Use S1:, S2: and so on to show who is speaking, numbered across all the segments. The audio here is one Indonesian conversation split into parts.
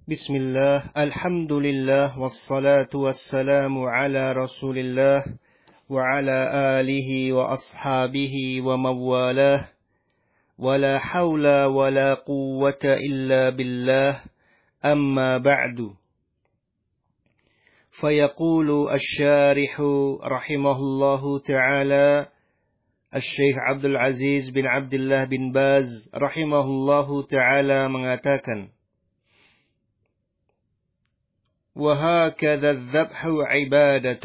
S1: Bismillah, alhamdulillah, wassalatu wassalamu ala rasulillah, wa ala alihi wa ashabihi wa mawalah, wa la hawla wa la quwwata illa billah, amma ba'du. Fayaqulu asy-syarihu rahimahullahu ta'ala, Asy-Syaikh Abdul Aziz bin Abdullah bin Baz rahimahullahu ta'ala mengatakan, وَهَكَذَا الذَّبْحُ عِبَادَةٌ.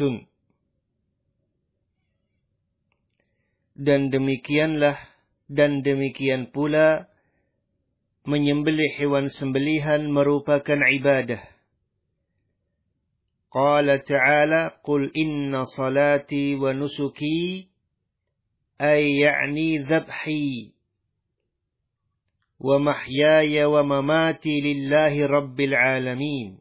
S1: Dan demikian pula menyembelih hewan sembelihan merupakan ibadah. Qala ta'ala, Qul inna salati wa nusuki, ay ya'ni dhabhi, wa mahyaya wa mamati lillahi rabbil alamin.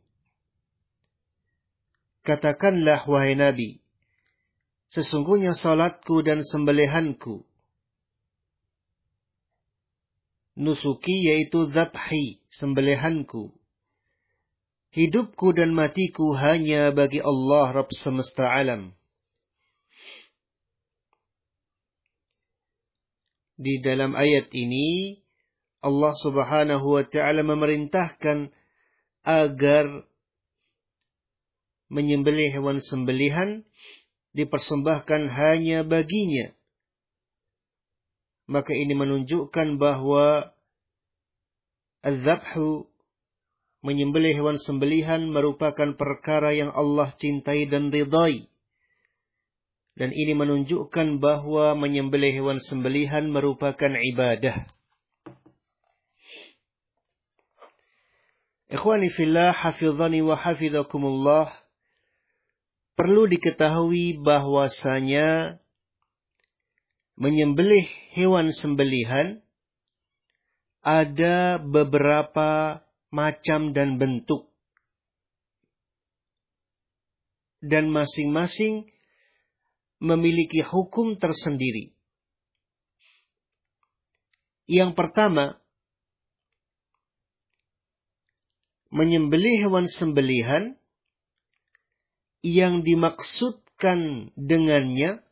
S1: Katakanlah, wahai Nabi, sesungguhnya salatku dan sembelihanku, nusuki yaitu dzabhi, sembelihanku, hidupku dan matiku hanya bagi Allah Rabb semesta alam. Di dalam ayat ini, Allah Subhanahu wa ta'ala memerintahkan agar menyembelih hewan sembelihan dipersembahkan hanya baginya. Maka ini menunjukkan bahwa az-zabhu, menyembelih hewan sembelihan, merupakan perkara yang Allah cintai dan ridai. Dan ini menunjukkan bahwa menyembelih hewan sembelihan merupakan ibadah. Ikhwani fillah, hafizani wa hafizakumullah. Perlu diketahui bahwasanya menyembelih hewan sembelihan ada beberapa macam dan bentuk. Dan masing-masing memiliki hukum tersendiri. Yang pertama, menyembelih hewan sembelihan yang dimaksudkan dengannya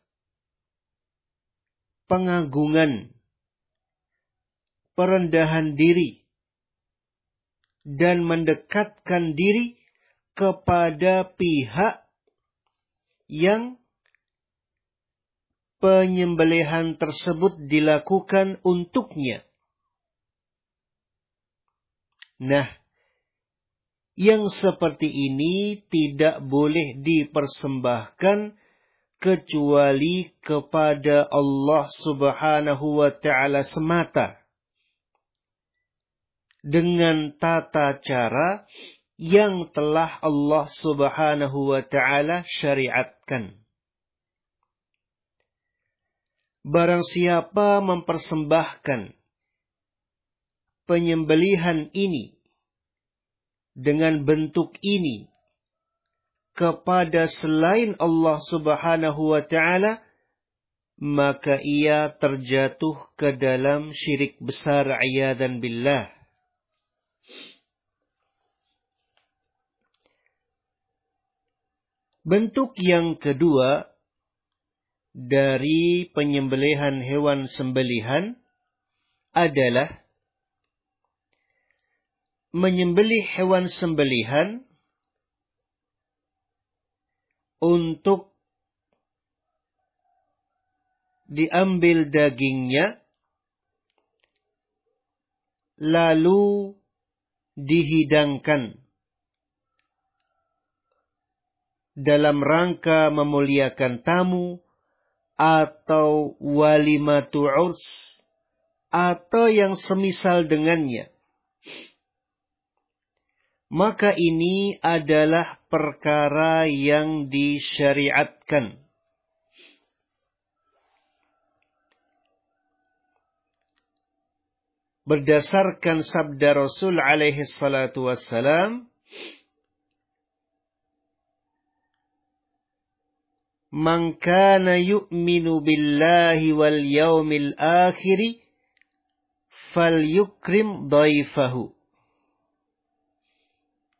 S1: pengagungan, perendahan diri, dan mendekatkan diri kepada pihak yang penyembelihan tersebut dilakukan untuknya. Nah, yang seperti ini tidak boleh dipersembahkan kecuali kepada Allah Subhanahu wa ta'ala semata, dengan tata cara yang telah Allah Subhanahu wa ta'ala syariatkan. Barang siapa mempersembahkan penyembelihan ini dengan bentuk ini kepada selain Allah Subhanahu wa ta'ala, maka ia terjatuh ke dalam syirik besar, a'yadzan billah. Bentuk yang kedua dari penyembelihan hewan sembelihan adalah menyembelih hewan sembelihan untuk diambil dagingnya, lalu dihidangkan dalam rangka memuliakan tamu, atau walimatu urs, atau yang semisal dengannya. Maka ini adalah perkara yang disyariatkan. Berdasarkan sabda Rasul alaihi salatu wassalam, Man kana yu'minu billahi wal yawmil akhiri falyukrim dhaifahu.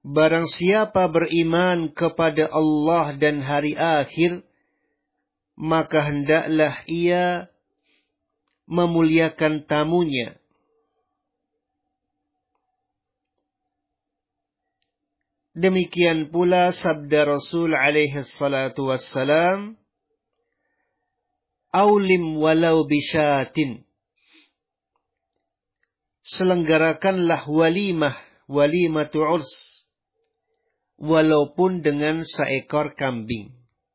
S1: barang siapa beriman kepada Allah dan hari akhir, maka hendaklah ia memuliakan tamunya. Demikian pula sabda Rasul alaihi salatu wassalam, "Aulim walau bisyatin." Selenggarakanlah walimah, walimatu urs, walaupun dengan seekor kambing.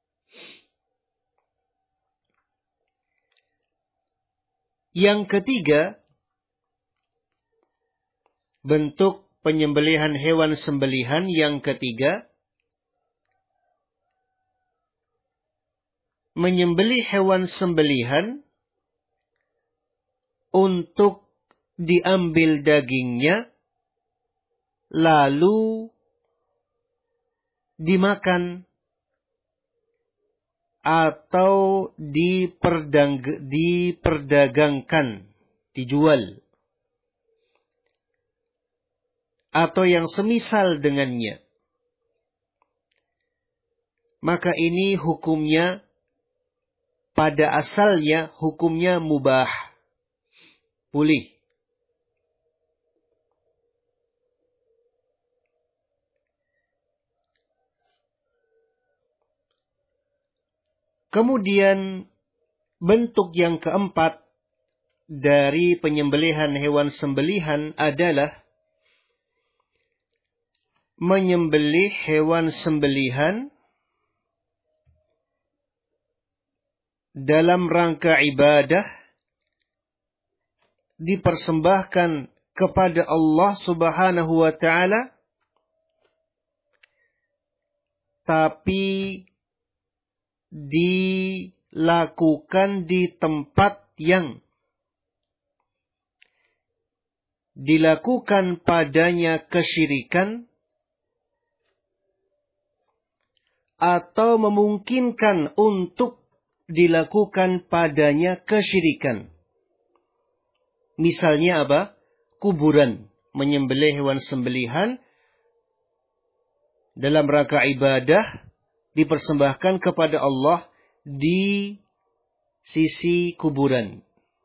S1: Yang ketiga, bentuk penyembelihan hewan sembelihan yang ketiga, menyembelih hewan sembelihan untuk diambil dagingnya, lalu dimakan atau diperdagangkan, dijual, atau yang semisal dengannya. Maka ini hukumnya, pada asalnya hukumnya mubah, boleh. Kemudian bentuk yang keempat dari penyembelihan hewan sembelihan adalah menyembelih hewan sembelihan dalam rangka ibadah, dipersembahkan kepada Allah Subhanahu wa ta'ala, tapi dilakukan di tempat yang dilakukan padanya kesyirikan, atau memungkinkan untuk dilakukan padanya kesyirikan. Misalnya apa? Kuburan. Menyembelih hewan sembelihan dalam rangka ibadah, dipersembahkan kepada Allah di sisi kuburan.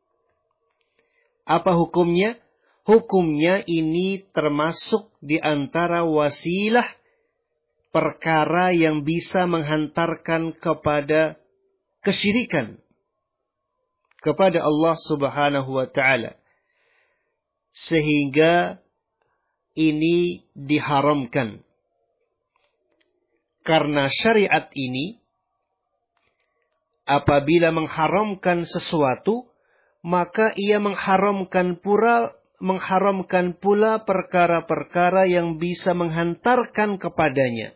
S1: Apa hukumnya? Hukumnya ini termasuk di antara wasilah perkara yang bisa menghantarkan kepada kesyirikan kepada Allah Subhanahu wa ta'ala. Sehingga ini diharamkan. Karena syariat ini apabila mengharamkan sesuatu, maka ia mengharamkan pula perkara-perkara yang bisa menghantarkan kepadanya.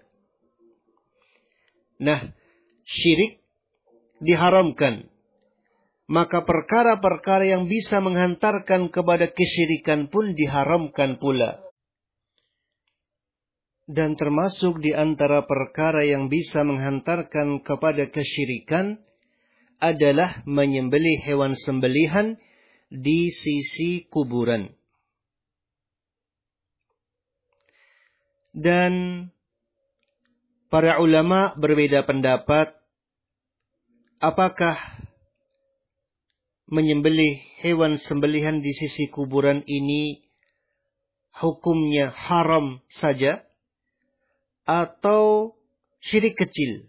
S1: Nah, syirik diharamkan. Maka perkara-perkara yang bisa menghantarkan kepada kesyirikan pun diharamkan pula. Dan termasuk di antara perkara yang bisa menghantarkan kepada kesyirikan adalah menyembelih hewan sembelihan di sisi kuburan. Dan para ulama berbeda pendapat apakah menyembelih hewan sembelihan di sisi kuburan ini hukumnya haram saja atau syirik kecil.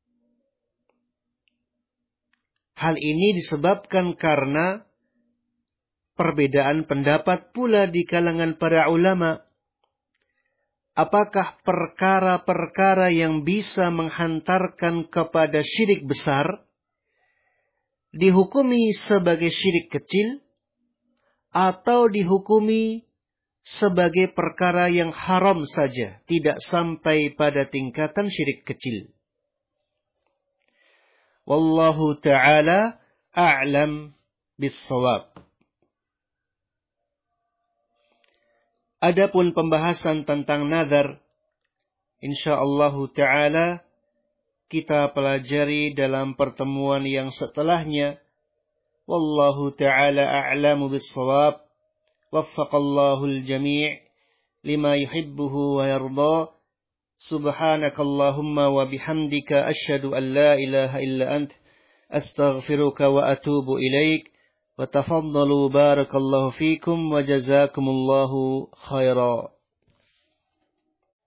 S1: Hal ini disebabkan karena perbedaan pendapat pula di kalangan para ulama. Apakah perkara-perkara yang bisa menghantarkan kepada syirik besar dihukumi sebagai syirik kecil atau dihukumi sebagai perkara yang haram saja, tidak sampai pada tingkatan syirik kecil. Wallahu ta'ala a'lam bis-shawab. Adapun pembahasan tentang nazar, insyaallah ta'ala kita pelajari dalam pertemuan yang setelahnya. Wallahu ta'ala a'lamu bis-shawab. وفق الله الجميع لما يحبه ويرضاه Subhanakallahumma wa bihamdika asyhadu an la ilaha illa ant astaghfiruka wa atubu ilaik. Wa tafaddalu barakallahu fikum wa jazakumullahu khaira.